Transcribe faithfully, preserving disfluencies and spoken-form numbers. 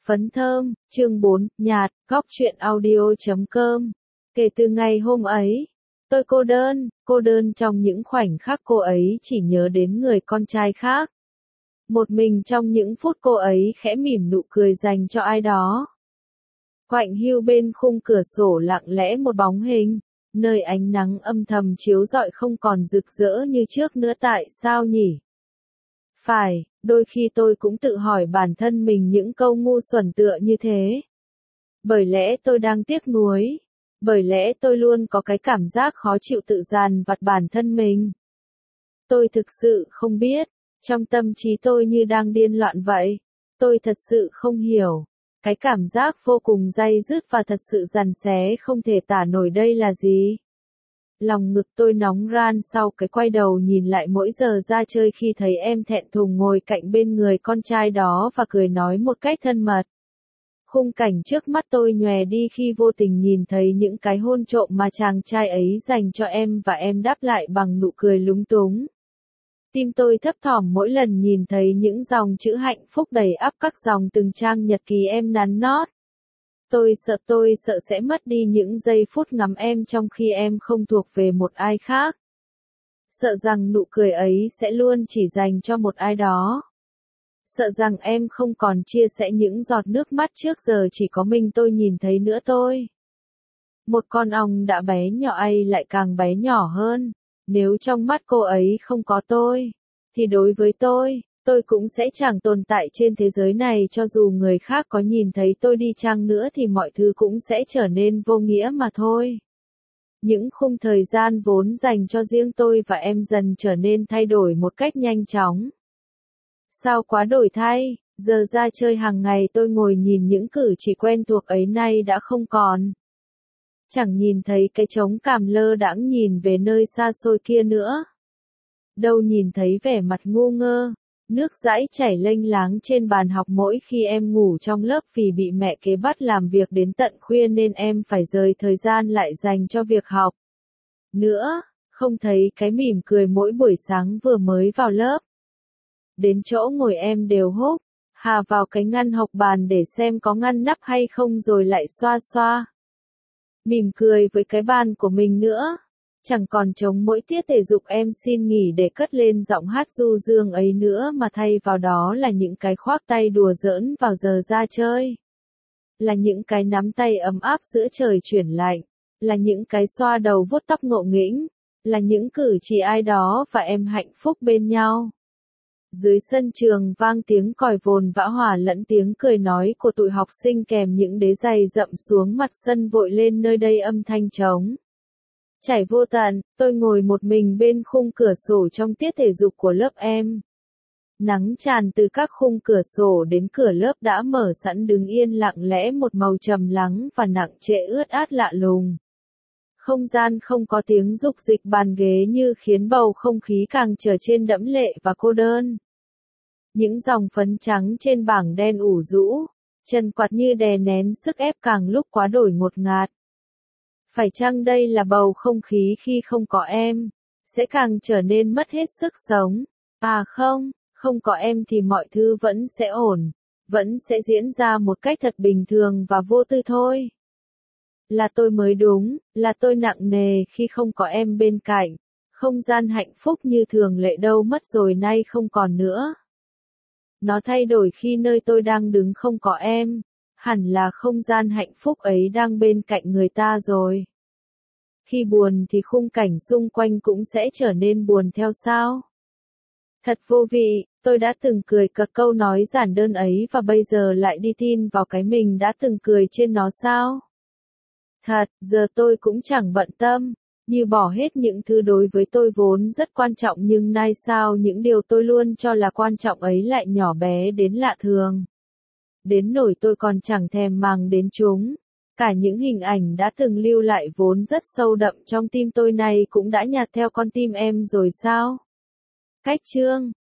Phấn thơm, chương bốn, nhạt, góc truyện audio chấm com. Kể từ ngày hôm ấy, tôi cô đơn, cô đơn trong những khoảnh khắc cô ấy chỉ nhớ đến người con trai khác. Một mình trong những phút cô ấy khẽ mỉm nụ cười dành cho ai đó. Quạnh hiu bên khung cửa sổ lặng lẽ một bóng hình, nơi ánh nắng âm thầm chiếu rọi không còn rực rỡ như trước nữa, tại sao nhỉ? Phải, đôi khi tôi cũng tự hỏi bản thân mình những câu ngu xuẩn tựa như thế. Bởi lẽ tôi đang tiếc nuối, bởi lẽ tôi luôn có cái cảm giác khó chịu tự dằn vặt bản thân mình. Tôi thực sự không biết, trong tâm trí tôi như đang điên loạn vậy. Tôi thật sự không hiểu, cái cảm giác vô cùng day dứt và thật sự giằng xé không thể tả nổi đây là gì. Lòng ngực tôi nóng ran sau cái quay đầu nhìn lại mỗi giờ ra chơi khi thấy em thẹn thùng ngồi cạnh bên người con trai đó và cười nói một cách thân mật. Khung cảnh trước mắt tôi nhòe đi khi vô tình nhìn thấy những cái hôn trộm mà chàng trai ấy dành cho em và em đáp lại bằng nụ cười lúng túng. Tim tôi thấp thỏm mỗi lần nhìn thấy những dòng chữ hạnh phúc đầy ắp các dòng từng trang nhật ký em nắn nót. Tôi sợ tôi sợ sẽ mất đi những giây phút ngắm em trong khi em không thuộc về một ai khác. Sợ rằng nụ cười ấy sẽ luôn chỉ dành cho một ai đó. Sợ rằng em không còn chia sẻ những giọt nước mắt trước giờ chỉ có mình tôi nhìn thấy nữa tôi. Một con ong đã bé nhỏ ấy lại càng bé nhỏ hơn. Nếu trong mắt cô ấy không có tôi, thì đối với tôi, tôi cũng sẽ chẳng tồn tại trên thế giới này, cho dù người khác có nhìn thấy tôi đi chăng nữa thì mọi thứ cũng sẽ trở nên vô nghĩa mà thôi. Những khung thời gian vốn dành cho riêng tôi và em dần trở nên thay đổi một cách nhanh chóng. Sao quá đổi thay, giờ ra chơi hàng ngày tôi ngồi nhìn những cử chỉ quen thuộc ấy nay đã không còn. Chẳng nhìn thấy cái trống cảm lơ đãng nhìn về nơi xa xôi kia nữa. Đâu nhìn thấy vẻ mặt ngu ngơ, nước dãi chảy lênh láng trên bàn học mỗi khi em ngủ trong lớp vì bị mẹ kế bắt làm việc đến tận khuya nên em phải rời thời gian lại dành cho việc học. Nữa, không thấy cái mỉm cười mỗi buổi sáng vừa mới vào lớp. Đến chỗ ngồi em đều hốt, hà vào cái ngăn học bàn để xem có ngăn nắp hay không rồi lại xoa xoa. Mỉm cười với cái bàn của mình nữa. Chẳng còn trống mỗi tiết thể dục em xin nghỉ để cất lên giọng hát du dương ấy nữa mà thay vào đó là những cái khoác tay đùa giỡn vào giờ ra chơi. Là những cái nắm tay ấm áp giữa trời chuyển lạnh. Là những cái xoa đầu vuốt tóc ngộ nghĩnh. Là những cử chỉ ai đó và em hạnh phúc bên nhau. Dưới sân trường vang tiếng còi vồn vã hòa lẫn tiếng cười nói của tụi học sinh kèm những đế giày rậm xuống mặt sân vội lên nơi đây âm thanh trống. Chảy vô tận, tôi ngồi một mình bên khung cửa sổ trong tiết thể dục của lớp em. Nắng tràn từ các khung cửa sổ đến cửa lớp đã mở sẵn đứng yên lặng lẽ một màu trầm lắng và nặng trĩu ướt át lạ lùng. Không gian không có tiếng rục dịch bàn ghế như khiến bầu không khí càng trở trên đẫm lệ và cô đơn. Những dòng phấn trắng trên bảng đen ủ rũ, chân quạt như đè nén sức ép càng lúc quá đổi ngột ngạt. Phải chăng đây là bầu không khí khi không có em, sẽ càng trở nên mất hết sức sống? À không, không có em thì mọi thứ vẫn sẽ ổn, vẫn sẽ diễn ra một cách thật bình thường và vô tư thôi. Là tôi mới đúng, là tôi nặng nề khi không có em bên cạnh. Không gian hạnh phúc như thường lệ đâu mất rồi nay không còn nữa. Nó thay đổi khi nơi tôi đang đứng không có em. Hẳn là không gian hạnh phúc ấy đang bên cạnh người ta rồi. Khi buồn thì khung cảnh xung quanh cũng sẽ trở nên buồn theo sao? Thật vô vị, tôi đã từng cười cợt câu nói giản đơn ấy và bây giờ lại đi tin vào cái mình đã từng cười trên nó sao? Thật, giờ tôi cũng chẳng bận tâm, như bỏ hết những thứ đối với tôi vốn rất quan trọng nhưng nay sao những điều tôi luôn cho là quan trọng ấy lại nhỏ bé đến lạ thường. Đến nỗi tôi còn chẳng thèm màng đến chúng. Cả những hình ảnh đã từng lưu lại vốn rất sâu đậm trong tim tôi này cũng đã nhạt theo con tim em rồi sao? Cách chương